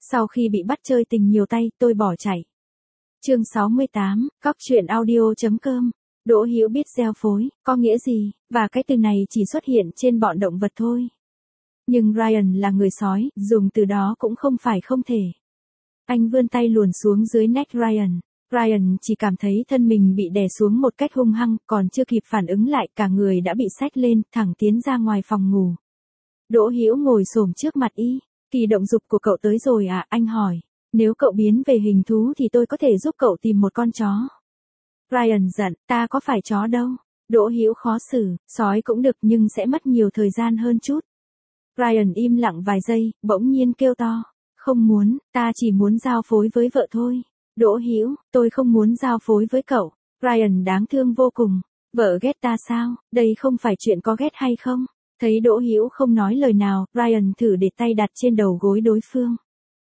Sau khi bị bắt chơi tình nhiều tay, tôi bỏ chạy. Chương 68, Cóc truyện audio.com. Đỗ Hữu biết gieo phối có nghĩa gì, và cái từ này chỉ xuất hiện trên bọn động vật thôi. Nhưng Ryan là người sói, dùng từ đó cũng không phải không thể. Anh vươn tay luồn xuống dưới neck Ryan. Ryan chỉ cảm thấy thân mình bị đè xuống một cách hung hăng, còn chưa kịp phản ứng lại, cả người đã bị xách lên, thẳng tiến ra ngoài phòng ngủ. Đỗ Hữu ngồi xổm trước mặt y. Kỳ động dục của cậu tới rồi à, anh hỏi. Nếu cậu biến về hình thú thì tôi có thể giúp cậu tìm một con chó. Ryan giận, ta có phải chó đâu. Đỗ Hữu khó xử, sói cũng được nhưng sẽ mất nhiều thời gian hơn chút. Ryan im lặng vài giây, bỗng nhiên kêu to. Không muốn, ta chỉ muốn giao phối với vợ thôi. Đỗ Hữu, tôi không muốn giao phối với cậu. Ryan đáng thương vô cùng. Vợ ghét ta sao, đây không phải chuyện có ghét hay không. Thấy Đỗ Hữu không nói lời nào, Ryan thử để tay đặt trên đầu gối đối phương.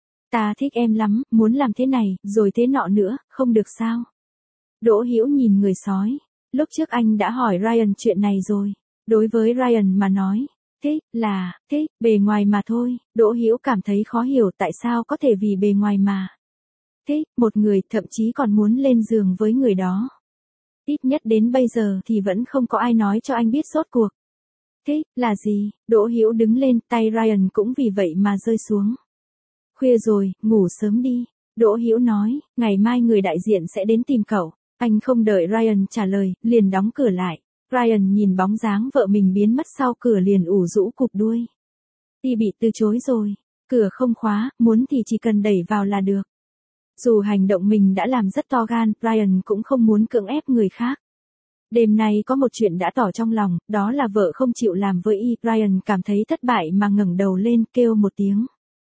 Ta thích em lắm, muốn làm thế này, rồi thế nọ nữa, không được sao? Đỗ Hữu nhìn người sói. Lúc trước anh đã hỏi Ryan chuyện này rồi. Đối với Ryan mà nói, thích, bề ngoài mà thôi. Đỗ Hữu cảm thấy khó hiểu tại sao có thể vì bề ngoài mà thích một người, thậm chí còn muốn lên giường với người đó. Ít nhất đến bây giờ thì vẫn không có ai nói cho anh biết rốt cuộc. Thích là gì? Đỗ Hữu đứng lên, tay Ryan cũng vì vậy mà rơi xuống. Khuya rồi, ngủ sớm đi. Đỗ Hữu nói, ngày mai người đại diện sẽ đến tìm cậu. Anh không đợi Ryan trả lời, liền đóng cửa lại. Ryan nhìn bóng dáng vợ mình biến mất sau cửa liền ủ rũ cụp đuôi. Y bị từ chối rồi. Cửa không khóa, muốn thì chỉ cần đẩy vào là được. Dù hành động mình đã làm rất to gan, Ryan cũng không muốn cưỡng ép người khác. Đêm nay có một chuyện đã tỏ trong lòng, đó là vợ không chịu làm với y. Ryan cảm thấy thất bại mà ngẩng đầu lên, kêu một tiếng.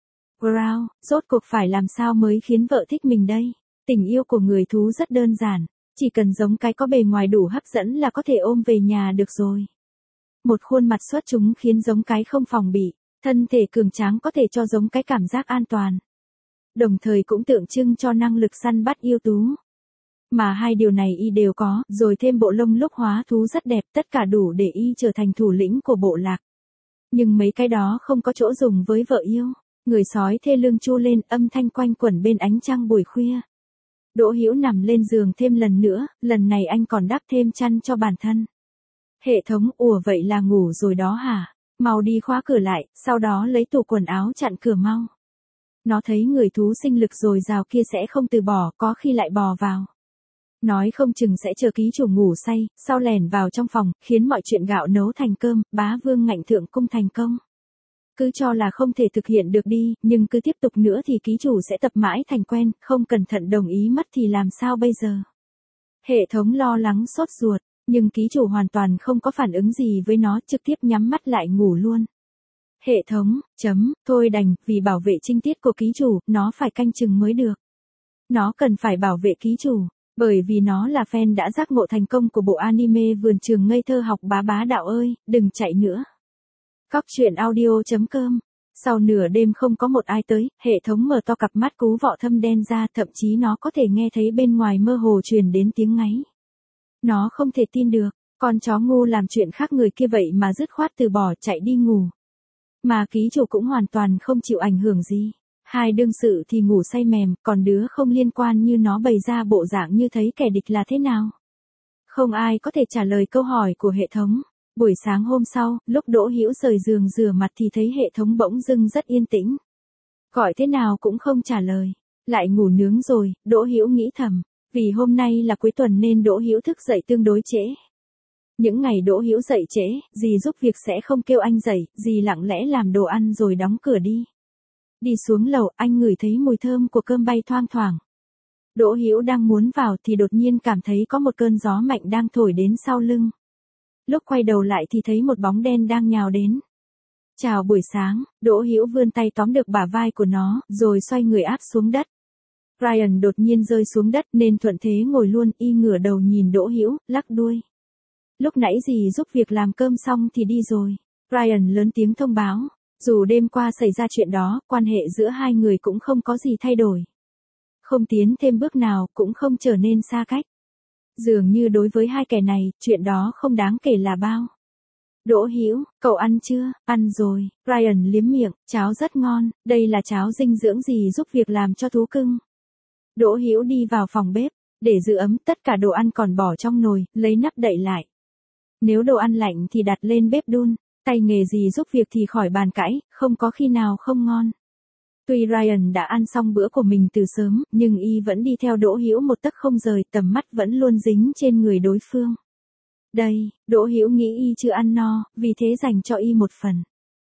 Wow, rốt cuộc phải làm sao mới khiến vợ thích mình đây? Tình yêu của người thú rất đơn giản, chỉ cần giống cái có bề ngoài đủ hấp dẫn là có thể ôm về nhà được rồi. Một khuôn mặt xuất chúng khiến giống cái không phòng bị, thân thể cường tráng có thể cho giống cái cảm giác an toàn. Đồng thời cũng tượng trưng cho năng lực săn bắt yêu tú. Mà hai điều này y đều có, rồi thêm bộ lông lúc hóa thú rất đẹp, tất cả đủ để y trở thành thủ lĩnh của bộ lạc. Nhưng mấy cái đó không có chỗ dùng với vợ yêu. Người sói thê lương chu lên, âm thanh quanh quẩn bên ánh trăng buổi khuya. Đỗ Hữu nằm lên giường thêm lần nữa, lần này anh còn đắp thêm chăn cho bản thân. Hệ thống, ủa vậy là ngủ rồi đó hả? Mau đi khóa cửa lại, sau đó lấy tủ quần áo chặn cửa mau. Nó thấy người thú sinh lực dồi dào kia sẽ không từ bỏ, có khi lại bò vào. Nói không chừng sẽ chờ ký chủ ngủ say, sau lẻn vào trong phòng, khiến mọi chuyện gạo nấu thành cơm, bá vương ngạnh thượng cung thành công. Cứ cho là không thể thực hiện được đi, nhưng cứ tiếp tục nữa thì ký chủ sẽ tập mãi thành quen, không cẩn thận đồng ý mất thì làm sao bây giờ? Hệ thống lo lắng sốt ruột, nhưng ký chủ hoàn toàn không có phản ứng gì với nó, trực tiếp nhắm mắt lại ngủ luôn. Hệ thống, thôi đành, vì bảo vệ trinh tiết của ký chủ, nó phải canh chừng mới được. Nó cần phải bảo vệ ký chủ, bởi vì nó là fan đã giác ngộ thành công của bộ anime Vườn Trường Ngây Thơ Học Bá Bá Đạo ơi, đừng chạy nữa. Cóc truyện audio.com. Sau nửa đêm không có một ai tới, hệ thống mở to cặp mắt cú vọ thâm đen ra, thậm chí nó có thể nghe thấy bên ngoài mơ hồ truyền đến tiếng ngáy. Nó không thể tin được, con chó ngu làm chuyện khác người kia vậy mà dứt khoát từ bỏ chạy đi ngủ. Mà ký chủ cũng hoàn toàn không chịu ảnh hưởng gì. Hai đương sự thì ngủ say mềm, còn đứa không liên quan như nó bày ra bộ dạng như thấy kẻ địch là thế nào. Không ai có thể trả lời câu hỏi của hệ thống. Buổi sáng hôm sau, lúc Đỗ Hữu rời giường rửa mặt thì thấy hệ thống bỗng dưng rất yên tĩnh. Gọi thế nào cũng không trả lời. Lại ngủ nướng rồi, Đỗ Hữu nghĩ thầm. Vì hôm nay là cuối tuần nên Đỗ Hữu thức dậy tương đối trễ. Những ngày Đỗ Hữu dậy trễ, dì giúp việc sẽ không kêu anh dậy, dì lặng lẽ làm đồ ăn rồi đóng cửa đi. Đi xuống lầu, anh ngửi thấy mùi thơm của cơm bay thoang thoảng. Đỗ Hữu đang muốn vào thì đột nhiên cảm thấy có một cơn gió mạnh đang thổi đến sau lưng. Lúc quay đầu lại thì thấy một bóng đen đang nhào đến. Chào buổi sáng, Đỗ Hữu vươn tay tóm được bả vai của nó, rồi xoay người áp xuống đất. Ryan đột nhiên rơi xuống đất nên thuận thế ngồi luôn, y ngửa đầu nhìn Đỗ Hữu, lắc đuôi. Lúc nãy dì giúp việc làm cơm xong thì đi rồi. Ryan lớn tiếng thông báo. Dù đêm qua xảy ra chuyện đó, quan hệ giữa hai người cũng không có gì thay đổi. Không tiến thêm bước nào, cũng không trở nên xa cách. Dường như đối với hai kẻ này, chuyện đó không đáng kể là bao. Đỗ Hữu, cậu ăn chưa? Ăn rồi, Ryan liếm miệng, cháo rất ngon, đây là cháo dinh dưỡng gì giúp việc làm cho thú cưng. Đỗ Hữu đi vào phòng bếp, để giữ ấm tất cả đồ ăn còn bỏ trong nồi, lấy nắp đậy lại. Nếu đồ ăn lạnh thì đặt lên bếp đun, tay nghề gì giúp việc thì khỏi bàn cãi, không có khi nào không ngon. Tuy Ryan đã ăn xong bữa của mình từ sớm, nhưng y vẫn đi theo Đỗ Hữu một tấc không rời, tầm mắt vẫn luôn dính trên người đối phương. Đây, Đỗ Hữu nghĩ y chưa ăn no, vì thế dành cho y một phần.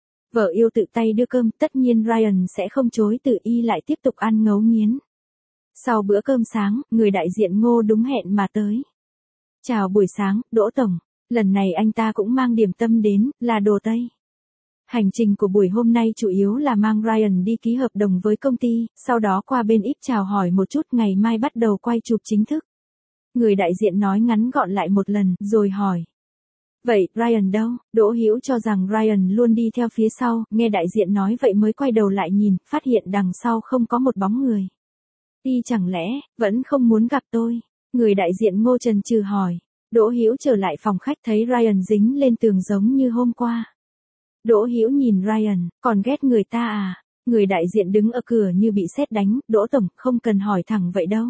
Vợ yêu tự tay đưa cơm, tất nhiên Ryan sẽ không chối từ, y lại tiếp tục ăn ngấu nghiến. Sau bữa cơm sáng, người đại diện Ngô đúng hẹn mà tới. Chào buổi sáng, Đỗ Tổng. Lần này anh ta cũng mang điểm tâm đến, là đồ Tây. Hành trình của buổi hôm nay chủ yếu là mang Ryan đi ký hợp đồng với công ty, sau đó qua bên ít chào hỏi một chút, ngày mai bắt đầu quay chụp chính thức. Người đại diện nói ngắn gọn lại một lần, rồi hỏi. Vậy, Ryan đâu? Đỗ Hữu cho rằng Ryan luôn đi theo phía sau, nghe đại diện nói vậy mới quay đầu lại nhìn, phát hiện đằng sau không có một bóng người. Y chẳng lẽ, vẫn không muốn gặp tôi? Người đại diện Ngô chần chừ hỏi. Đỗ Hữu trở lại phòng khách thấy Ryan dính lên tường giống như hôm qua. Đỗ Hữu nhìn Ryan, còn ghét người ta à? Người đại diện đứng ở cửa như bị sét đánh, Đỗ Tổng, không cần hỏi thẳng vậy đâu.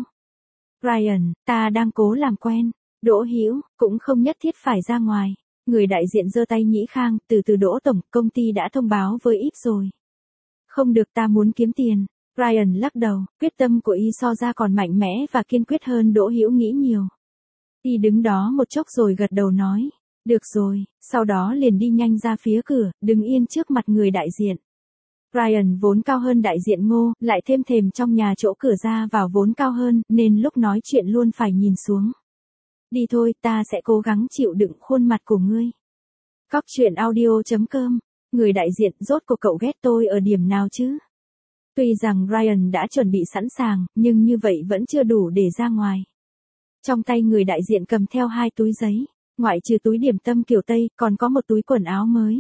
Ryan, ta đang cố làm quen. Đỗ Hữu, cũng không nhất thiết phải ra ngoài. Người đại diện giơ tay nhĩ khang, từ từ Đỗ Tổng, công ty đã thông báo với ít rồi. Không được, ta muốn kiếm tiền. Ryan lắc đầu, quyết tâm của y so ra còn mạnh mẽ và kiên quyết hơn Đỗ Hữu nghĩ nhiều. Y đứng đó một chốc rồi gật đầu nói, được rồi, sau đó liền đi nhanh ra phía cửa, đứng yên trước mặt người đại diện. Ryan vốn cao hơn đại diện Ngô, lại thêm thềm trong nhà chỗ cửa ra vào vốn cao hơn, nên lúc nói chuyện luôn phải nhìn xuống. Đi thôi, ta sẽ cố gắng chịu đựng khuôn mặt của ngươi. Cóc truyện audio.com. Người đại diện, rốt cuộc cậu ghét tôi ở điểm nào chứ? Tuy rằng Ryan đã chuẩn bị sẵn sàng, nhưng như vậy vẫn chưa đủ để ra ngoài. Trong tay người đại diện cầm theo 2 túi giấy, ngoại trừ túi điểm tâm kiểu Tây, còn có một túi quần áo mới.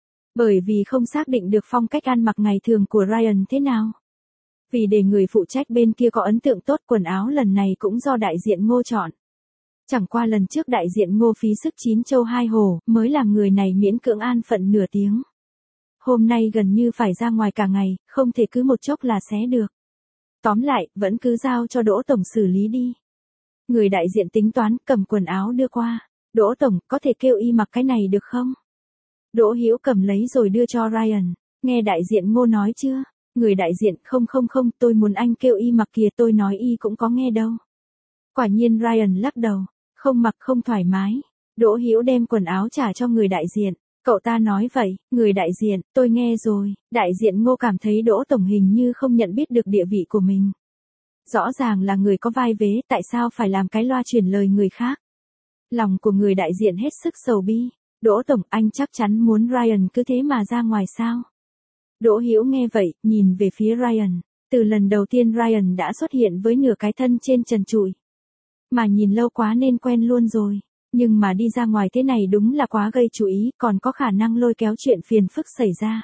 Bởi vì không xác định được phong cách ăn mặc ngày thường của Ryan thế nào. Vì để người phụ trách bên kia có ấn tượng tốt, quần áo lần này cũng do đại diện Ngô chọn. Chẳng qua lần trước đại diện Ngô phí sức 9 châu 2 hổ, mới làm người này miễn cưỡng an phận nửa tiếng. Hôm nay gần như phải ra ngoài cả ngày, không thể cứ một chốc là xé được. Tóm lại, vẫn cứ giao cho Đỗ Tổng xử lý đi. Người đại diện tính toán, cầm quần áo đưa qua. Đỗ Tổng, có thể kêu y mặc cái này được không? Đỗ Hữu cầm lấy rồi đưa cho Ryan. Nghe đại diện Ngô nói chưa? Người đại diện, không, tôi muốn anh kêu y mặc kìa, tôi nói y cũng có nghe đâu. Quả nhiên Ryan lắc đầu. Không mặc không thoải mái. Đỗ Hữu đem quần áo trả cho người đại diện. Cậu ta nói vậy, người đại diện, tôi nghe rồi. Đại diện Ngô cảm thấy Đỗ Tổng hình như không nhận biết được địa vị của mình. Rõ ràng là người có vai vế, tại sao phải làm cái loa truyền lời người khác? Lòng của người đại diện hết sức sầu bi. Đỗ Tổng, anh chắc chắn muốn Ryan cứ thế mà ra ngoài sao? Đỗ Hữu nghe vậy, nhìn về phía Ryan. Từ lần đầu tiên Ryan đã xuất hiện với nửa cái thân trên trần trụi. Mà nhìn lâu quá nên quen luôn rồi. Nhưng mà đi ra ngoài thế này đúng là quá gây chú ý, còn có khả năng lôi kéo chuyện phiền phức xảy ra.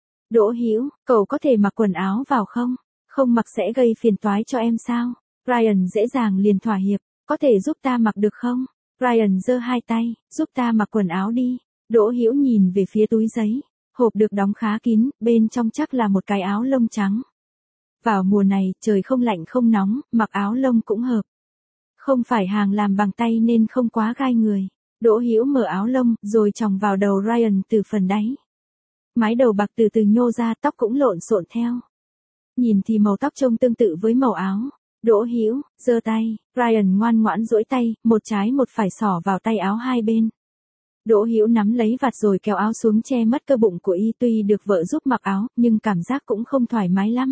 Đỗ Hữu, cậu có thể mặc quần áo vào không? Không mặc sẽ gây phiền toái cho em sao? Ryan dễ dàng liền thỏa hiệp, có thể giúp ta mặc được không? Ryan giơ 2 tay, giúp ta mặc quần áo đi. Đỗ Hữu nhìn về phía túi giấy, hộp được đóng khá kín, bên trong chắc là một cái áo lông trắng. Vào mùa này, trời không lạnh không nóng, mặc áo lông cũng hợp. Không phải hàng làm bằng tay nên không quá gai người. Đỗ Hữu mở áo lông, rồi chòng vào đầu Ryan từ phần đáy. Mái đầu bạc từ từ nhô ra, tóc cũng lộn xộn theo. Nhìn thì màu tóc trông tương tự với màu áo. Đỗ Hữu giơ tay, Ryan ngoan ngoãn duỗi tay, một trái một phải xỏ vào tay áo hai bên. Đỗ Hữu nắm lấy vạt rồi kéo áo xuống che mất cơ bụng của y, tuy được vợ giúp mặc áo, nhưng cảm giác cũng không thoải mái lắm.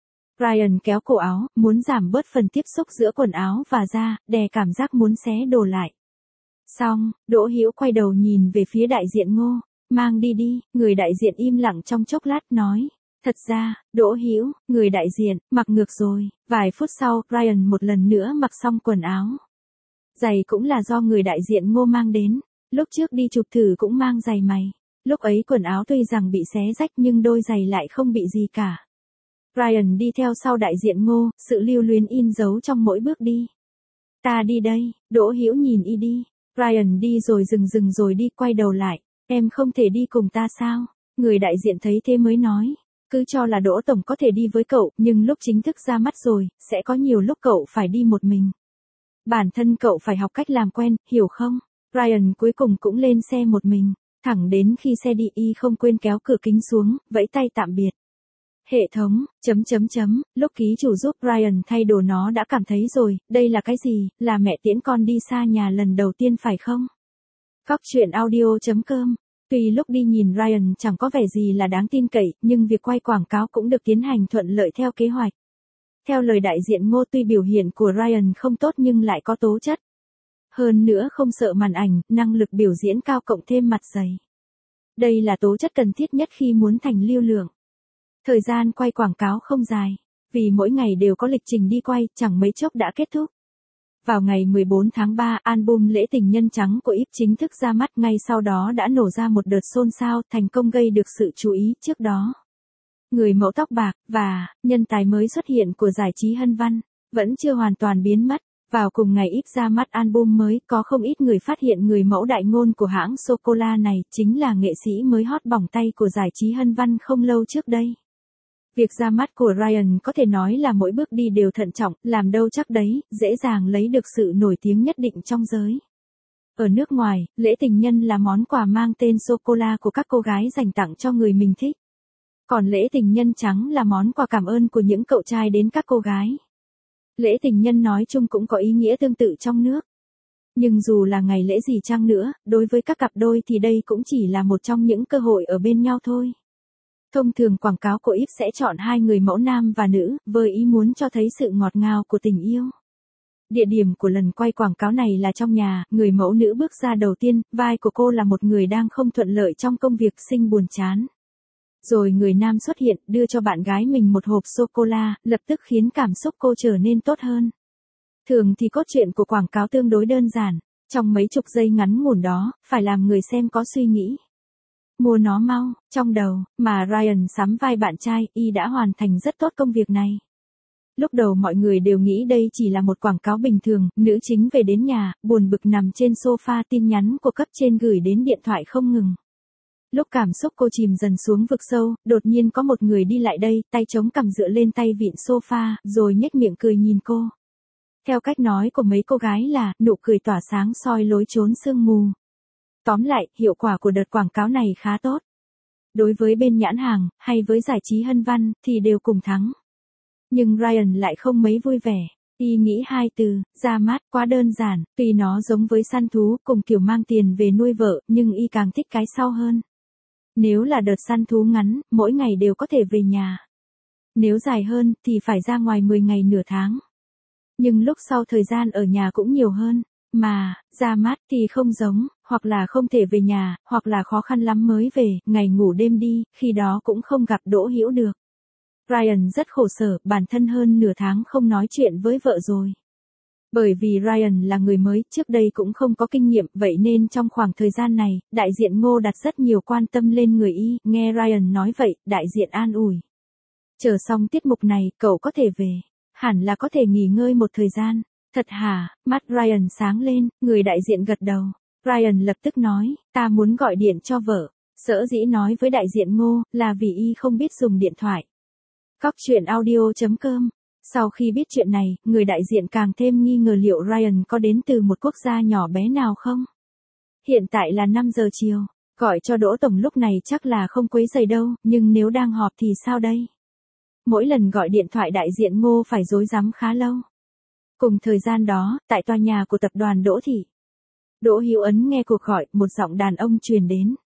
Ryan kéo cổ áo, muốn giảm bớt phần tiếp xúc giữa quần áo và da, đè cảm giác muốn xé đồ lại. Xong, Đỗ Hữu quay đầu nhìn về phía đại diện Ngô, mang đi đi, người đại diện im lặng trong chốc lát nói. Thật ra, Đỗ Hữu, người đại diện, mặc ngược rồi. Vài phút sau, Ryan một lần nữa mặc xong quần áo. Giày cũng là do người đại diện Ngô mang đến. Lúc trước đi chụp thử cũng mang giày mày. Lúc ấy quần áo tuy rằng bị xé rách nhưng đôi giày lại không bị gì cả. Ryan đi theo sau đại diện Ngô, sự lưu luyến in dấu trong mỗi bước đi. Ta đi đây, Đỗ Hữu nhìn y đi. Ryan đi rồi dừng rồi đi, quay đầu lại. Em không thể đi cùng ta sao? Người đại diện thấy thế mới nói. Cứ cho là Đỗ Tổng có thể đi với cậu, nhưng lúc chính thức ra mắt rồi, sẽ có nhiều lúc cậu phải đi một mình. Bản thân cậu phải học cách làm quen, hiểu không? Ryan cuối cùng cũng lên xe một mình, thẳng đến khi xe đi y không quên kéo cửa kính xuống, vẫy tay tạm biệt. Hệ thống, lúc ký chủ giúp Ryan thay đồ nó đã cảm thấy rồi, đây là cái gì, là mẹ tiễn con đi xa nhà lần đầu tiên phải không? Cóc truyện audio.com. Tuy lúc đi nhìn Ryan chẳng có vẻ gì là đáng tin cậy, nhưng việc quay quảng cáo cũng được tiến hành thuận lợi theo kế hoạch. Theo lời đại diện Ngô, tuy biểu hiện của Ryan không tốt nhưng lại có tố chất. Hơn nữa không sợ màn ảnh, năng lực biểu diễn cao cộng thêm mặt dày. Đây là tố chất cần thiết nhất khi muốn thành lưu lượng. Thời gian quay quảng cáo không dài, vì mỗi ngày đều có lịch trình đi quay, chẳng mấy chốc đã kết thúc. Vào ngày 14 tháng 3, album Lễ Tình Nhân Trắng của Yves chính thức ra mắt, ngay sau đó đã nổ ra một đợt xôn xao, thành công gây được sự chú ý. Trước đó, người mẫu tóc bạc và nhân tài mới xuất hiện của giải trí Hân Văn vẫn chưa hoàn toàn biến mất. Vào cùng ngày Yves ra mắt album mới, có không ít người phát hiện người mẫu đại ngôn của hãng sô-cô-la này chính là nghệ sĩ mới hot bỏng tay của giải trí Hân Văn không lâu trước đây. Việc ra mắt của Ryan có thể nói là mỗi bước đi đều thận trọng, làm đâu chắc đấy, dễ dàng lấy được sự nổi tiếng nhất định trong giới. Ở nước ngoài, lễ tình nhân là món quà mang tên sô-cô-la của các cô gái dành tặng cho người mình thích. Còn lễ tình nhân trắng là món quà cảm ơn của những cậu trai đến các cô gái. Lễ tình nhân nói chung cũng có ý nghĩa tương tự trong nước. Nhưng dù là ngày lễ gì chăng nữa, đối với các cặp đôi thì đây cũng chỉ là một trong những cơ hội ở bên nhau thôi. Thông thường quảng cáo của Yves sẽ chọn hai người mẫu nam và nữ, với ý muốn cho thấy sự ngọt ngào của tình yêu. Địa điểm của lần quay quảng cáo này là trong nhà, người mẫu nữ bước ra đầu tiên, vai của cô là một người đang không thuận lợi trong công việc, sinh buồn chán. Rồi người nam xuất hiện, đưa cho bạn gái mình một hộp sô-cô-la, lập tức khiến cảm xúc cô trở nên tốt hơn. Thường thì cốt truyện của quảng cáo tương đối đơn giản, trong mấy chục giây ngắn ngủn đó, phải làm người xem có suy nghĩ. Mua nó mau, trong đầu, mà Ryan sắm vai bạn trai, y đã hoàn thành rất tốt công việc này. Lúc đầu mọi người đều nghĩ đây chỉ là một quảng cáo bình thường, nữ chính về đến nhà, buồn bực nằm trên sofa, tin nhắn của cấp trên gửi đến điện thoại không ngừng. Lúc cảm xúc cô chìm dần xuống vực sâu, đột nhiên có một người đi lại đây, tay chống cằm dựa lên tay vịn sofa, rồi nhếch miệng cười nhìn cô. Theo cách nói của mấy cô gái là, nụ cười tỏa sáng soi lối chốn sương mù. Tóm lại, hiệu quả của đợt quảng cáo này khá tốt. Đối với bên nhãn hàng, hay với giải trí Hân Văn, thì đều cùng thắng. Nhưng Ryan lại không mấy vui vẻ. Y nghĩ hai từ, ra mắt, quá đơn giản, tuy nó giống với săn thú, cùng kiểu mang tiền về nuôi vợ, nhưng y càng thích cái sau hơn. Nếu là đợt săn thú ngắn, mỗi ngày đều có thể về nhà. Nếu dài hơn, thì phải ra ngoài 10 ngày nửa tháng. Nhưng lúc sau thời gian ở nhà cũng nhiều hơn. Mà, ra mắt thì không giống, hoặc là không thể về nhà, hoặc là khó khăn lắm mới về, ngày ngủ đêm đi, khi đó cũng không gặp Đỗ Hữu được. Ryan rất khổ sở, bản thân hơn nửa tháng không nói chuyện với vợ rồi. Bởi vì Ryan là người mới, trước đây cũng không có kinh nghiệm, vậy nên trong khoảng thời gian này, đại diện Ngô đặt rất nhiều quan tâm lên người y, nghe Ryan nói vậy, đại diện an ủi. Chờ xong tiết mục này, cậu có thể về. Hẳn là có thể nghỉ ngơi một thời gian. Thật hả? Mắt Ryan sáng lên, người đại diện gật đầu. Ryan lập tức nói, ta muốn gọi điện cho vợ. Sở dĩ nói với đại diện Ngô, là vì y không biết dùng điện thoại. Cóc truyện audio.com. Sau khi biết chuyện này, người đại diện càng thêm nghi ngờ liệu Ryan có đến từ một quốc gia nhỏ bé nào không. Hiện tại là 5 giờ chiều, gọi cho Đỗ Tổng lúc này chắc là không quấy rầy đâu, nhưng nếu đang họp thì sao đây? Mỗi lần gọi điện thoại đại diện Ngô phải rối rắm khá lâu. Cùng thời gian đó, tại tòa nhà của tập đoàn Đỗ Thị, Đỗ Hữu ấn nghe cuộc gọi, một giọng đàn ông truyền đến.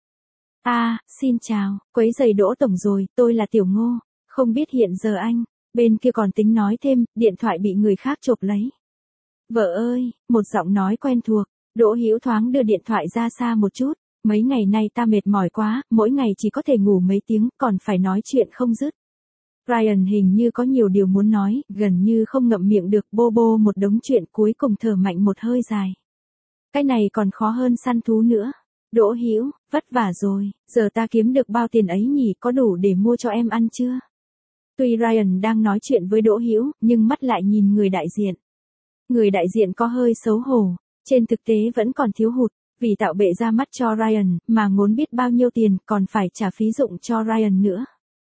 Xin chào, quấy rầy Đỗ Tổng rồi, tôi là Tiểu Ngô, không biết hiện giờ anh, bên kia còn tính nói thêm, điện thoại bị người khác chộp lấy. Vợ ơi, một giọng nói quen thuộc, Đỗ Hữu thoáng đưa điện thoại ra xa một chút, mấy ngày nay ta mệt mỏi quá, mỗi ngày chỉ có thể ngủ mấy tiếng, còn phải nói chuyện không dứt. Ryan hình như có nhiều điều muốn nói, gần như không ngậm miệng được, bô bô một đống chuyện, cuối cùng thở mạnh một hơi dài. Cái này còn khó hơn săn thú nữa. Đỗ Hữu, vất vả rồi, giờ ta kiếm được bao tiền ấy nhỉ, có đủ để mua cho em ăn chưa? Tuy Ryan đang nói chuyện với Đỗ Hữu, nhưng mắt lại nhìn người đại diện. Người đại diện có hơi xấu hổ, trên thực tế vẫn còn thiếu hụt, Vì tạo bệ ra mắt cho Ryan, mà ngốn biết bao nhiêu tiền, còn phải trả phí dụng cho Ryan nữa.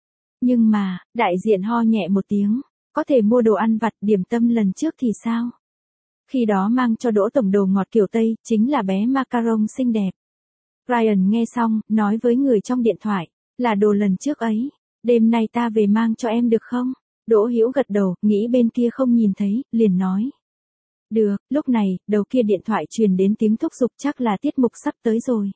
Nhưng mà, đại diện ho nhẹ một tiếng, có thể mua đồ ăn vặt điểm tâm lần trước thì sao? Khi đó mang cho Đỗ Tổng đồ ngọt kiểu Tây, chính là bé macaron xinh đẹp. Ryan nghe xong, nói với người trong điện thoại, là đồ lần trước ấy, đêm nay ta về mang cho em được không? Đỗ Hữu gật đầu, nghĩ bên kia không nhìn thấy, liền nói. Được, lúc này, đầu kia điện thoại truyền đến tiếng thúc giục chắc là tiết mục sắp tới rồi.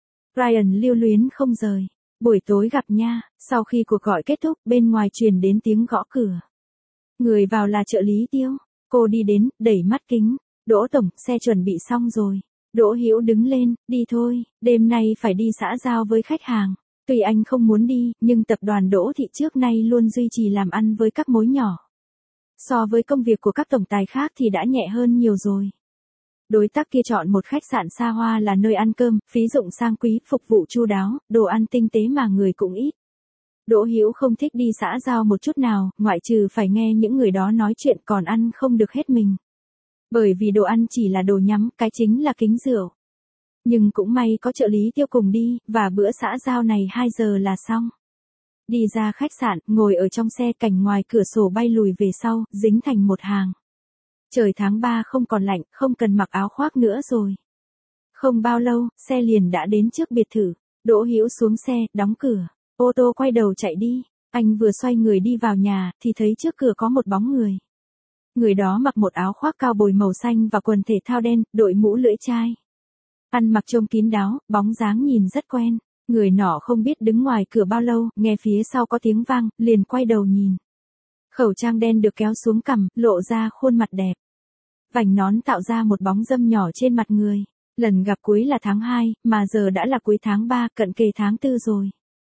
Ryan lưu luyến không rời. Buổi tối gặp nha, sau khi cuộc gọi kết thúc, bên ngoài truyền đến tiếng gõ cửa. Người vào là trợ lý Tiêu. Cô đi đến, đẩy mắt kính. Đỗ Tổng, xe chuẩn bị xong rồi. Đỗ Hữu đứng lên, đi thôi, đêm nay phải đi xã giao với khách hàng. Tuy anh không muốn đi, nhưng tập đoàn Đỗ Thị trước nay luôn duy trì làm ăn với các mối nhỏ. So với công việc của các tổng tài khác thì đã nhẹ hơn nhiều rồi. Đối tác kia chọn một khách sạn xa hoa là nơi ăn cơm, phí dụng sang quý, phục vụ chu đáo, đồ ăn tinh tế mà người cũng ít. Đỗ Hữu không thích đi xã giao một chút nào, ngoại trừ phải nghe những người đó nói chuyện còn ăn không được hết mình. Bởi vì đồ ăn chỉ là đồ nhắm, cái chính là kính rượu. Nhưng cũng may có trợ lý Tiêu cùng đi, và bữa xã giao này 2 giờ là xong. Đi ra khách sạn, ngồi ở trong xe, cảnh ngoài cửa sổ bay lùi về sau, dính thành một hàng. Trời tháng 3 không còn lạnh, không cần mặc áo khoác nữa rồi. Không bao lâu, xe liền đã đến trước biệt thự. Đỗ Hữu xuống xe, đóng cửa. Ô tô quay đầu chạy đi. Anh vừa xoay người đi vào nhà, thì thấy trước cửa có một bóng người. Người đó mặc một áo khoác cao bồi màu xanh và quần thể thao đen, đội mũ lưỡi chai. Ăn mặc trông kín đáo, bóng dáng nhìn rất quen. Người nọ không biết đứng ngoài cửa bao lâu, nghe phía sau có tiếng vang, liền quay đầu nhìn. Khẩu trang đen được kéo xuống cằm, lộ ra khuôn mặt đẹp. Vành nón tạo ra một bóng râm nhỏ trên mặt người. Lần gặp cuối là tháng 2, mà giờ đã là cuối tháng 3, cận kề tháng 4 rồi.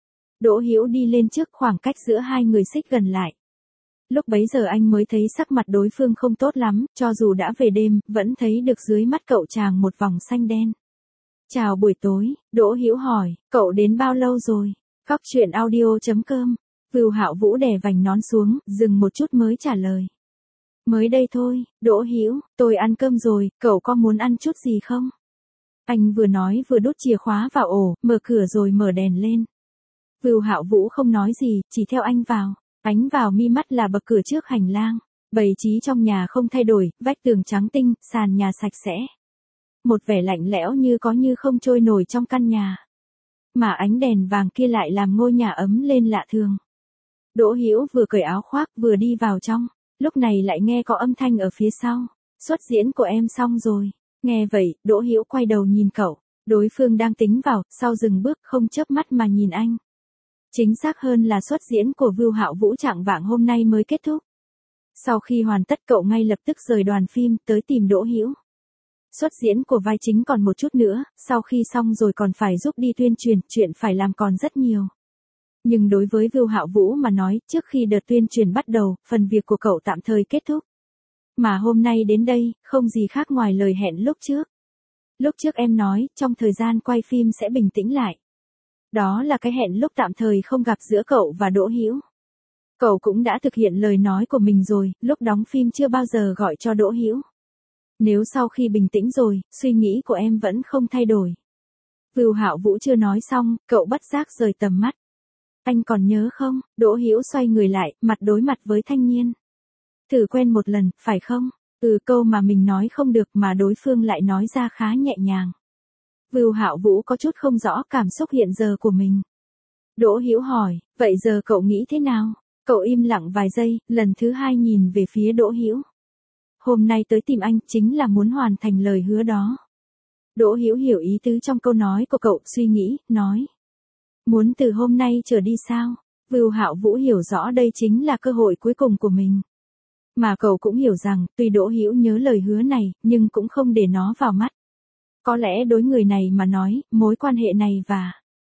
Đỗ Hữu đi lên trước, khoảng cách giữa hai người xích gần lại. Lúc bấy giờ anh mới thấy sắc mặt đối phương không tốt lắm, cho dù đã về đêm, vẫn thấy được dưới mắt cậu chàng một vòng xanh đen. Chào buổi tối, Đỗ Hữu hỏi, cậu đến bao lâu rồi? Cóc truyện audio.com. Vưu Hạo Vũ đè vành nón xuống, dừng một chút mới trả lời. Mới đây thôi, Đỗ Hữu, tôi ăn cơm rồi, cậu có muốn ăn chút gì không? Anh vừa nói vừa đút chìa khóa vào ổ, mở cửa rồi mở đèn lên. Vưu Hạo Vũ không nói gì, chỉ theo anh vào. Ánh vào mi mắt là bậc cửa trước hành lang. Bày trí trong nhà không thay đổi, vách tường trắng tinh, sàn nhà sạch sẽ. Một vẻ lạnh lẽo như có như không trôi nổi trong căn nhà. Mà ánh đèn vàng kia lại làm ngôi nhà ấm lên lạ thường. Đỗ Hữu vừa cởi áo khoác vừa đi vào trong. Lúc này lại nghe có âm thanh ở phía sau. Xuất diễn của em xong rồi. Nghe vậy, Đỗ Hữu quay đầu nhìn cậu. Đối phương đang tính vào, sau dừng bước không chớp mắt mà nhìn anh. Chính xác hơn là xuất diễn của Vưu Hạo Vũ trạng vạng hôm nay mới kết thúc. Sau khi hoàn tất cậu ngay lập tức rời đoàn phim tới tìm Đỗ Hữu. Xuất diễn của vai chính còn một chút nữa, sau khi xong rồi còn phải giúp đi tuyên truyền, chuyện phải làm còn rất nhiều. Nhưng đối với Vưu Hạo Vũ mà nói, trước khi đợt tuyên truyền bắt đầu, phần việc của cậu tạm thời kết thúc. Mà hôm nay đến đây, không gì khác ngoài lời hẹn lúc trước. Lúc trước em nói, trong thời gian quay phim sẽ bình tĩnh lại. Đó là cái hẹn lúc tạm thời không gặp giữa cậu và Đỗ Hữu. Cậu cũng đã thực hiện lời nói của mình rồi, lúc đóng phim chưa bao giờ gọi cho Đỗ Hữu. Nếu sau khi bình tĩnh rồi, suy nghĩ của em vẫn không thay đổi. Vưu Hạo Vũ chưa nói xong, cậu bất giác rời tầm mắt. Anh còn nhớ không? Đỗ Hữu xoay người lại, mặt đối mặt với thanh niên. Thử quen một lần, phải không? Câu mà mình nói không được mà đối phương lại nói ra khá nhẹ nhàng. Vưu Hạo Vũ có chút không rõ cảm xúc hiện giờ của mình. Đỗ Hữu hỏi, vậy giờ cậu nghĩ thế nào? Cậu im lặng vài giây, lần thứ hai nhìn về phía Đỗ Hữu. Hôm nay tới tìm anh chính là muốn hoàn thành lời hứa đó. Đỗ Hữu hiểu ý tứ trong câu nói của cậu, suy nghĩ, nói. Muốn từ hôm nay trở đi sao? Vưu Hạo Vũ hiểu rõ đây chính là cơ hội cuối cùng của mình. Mà cậu cũng hiểu rằng, tuy Đỗ Hữu nhớ lời hứa này, nhưng cũng không để nó vào mắt. Có lẽ đối người này mà nói, mối quan hệ này và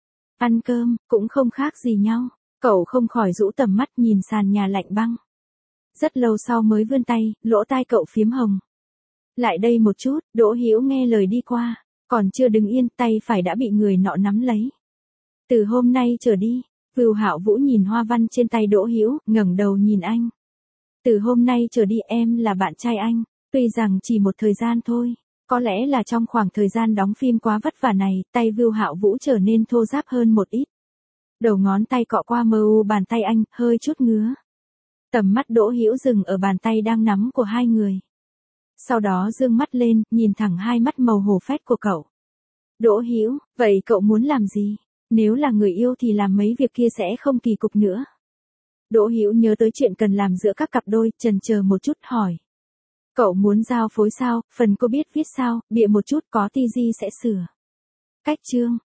ăn cơm, cũng không khác gì nhau. Cậu không khỏi rũ tầm mắt nhìn sàn nhà lạnh băng. Rất lâu sau mới vươn tay, lỗ tai cậu phiếm hồng. Lại đây một chút, Đỗ Hữu nghe lời đi qua. Còn chưa đứng yên, tay phải đã bị người nọ nắm lấy. Từ hôm nay trở đi, Vưu Hạo Vũ nhìn hoa văn trên tay Đỗ Hữu, ngẩng đầu nhìn anh. Từ hôm nay trở đi em là bạn trai anh, tuy rằng chỉ một thời gian thôi. Có lẽ là trong khoảng thời gian đóng phim quá vất vả này, tay Vưu Hạo Vũ trở nên thô ráp hơn một ít. Đầu ngón tay cọ qua mờ u bàn tay anh, hơi chút ngứa. Tầm mắt Đỗ Hữu dừng ở bàn tay đang nắm của hai người. Sau đó dương mắt lên, nhìn thẳng hai mắt màu hổ phách của cậu. Đỗ Hữu, vậy cậu muốn làm gì? Nếu là người yêu thì làm mấy việc kia sẽ không kỳ cục nữa. Đỗ Hữu nhớ tới chuyện cần làm giữa các cặp đôi, chần chờ một chút hỏi. Cậu muốn giao phối sao, phần cô biết viết sao, bịa một chút có ti di sẽ sửa. Cách chương.